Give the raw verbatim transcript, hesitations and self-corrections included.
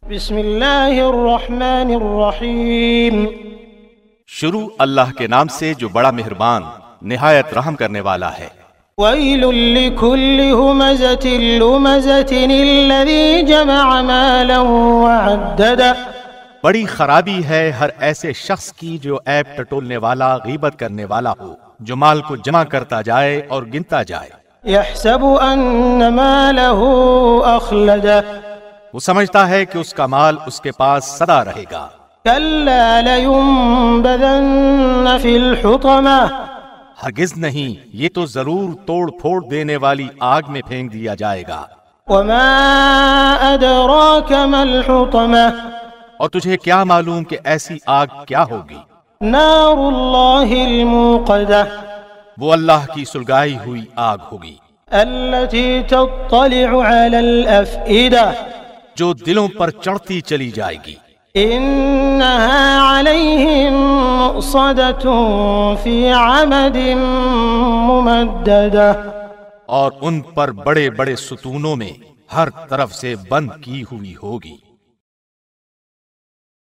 بسم اللہ الرحمن الرحیم۔ شروع اللہ کے نام سے جو بڑا مہربان نہایت رحم کرنے والا ہے۔ ویل لکل ہمزۃ لمزۃ الذی جمع مالا وعددہ۔ بڑی خرابی ہے ہر ایسے شخص کی جو عیب ٹٹولنے والا، غیبت کرنے والا ہو، جو مال کو جمع کرتا جائے اور گنتا جائے۔ یحسب ان مالہ اخلدہ۔ وہ سمجھتا ہے کہ اس کا مال اس کے پاس سدا رہے گا۔ کلا لینبذن فی الحطمہ۔ ہرگز نہیں، یہ تو ضرور توڑ پھوڑ دینے والی آگ میں پھینک دیا جائے گا۔ وما ادراک ما الحطمہ۔ اور تجھے کیا معلوم کہ ایسی آگ کیا ہوگی؟ نار اللہ الموقدہ۔ وہ اللہ کی سلگائی ہوئی آگ ہوگی۔ التي تطلع على الافئدہ۔ جو دلوں پر چڑھتی چلی جائے گی۔ انها علیہم مؤصدة فی عمد ممددہ۔ اور ان پر بڑے بڑے ستونوں میں ہر طرف سے بند کی ہوئی ہوگی۔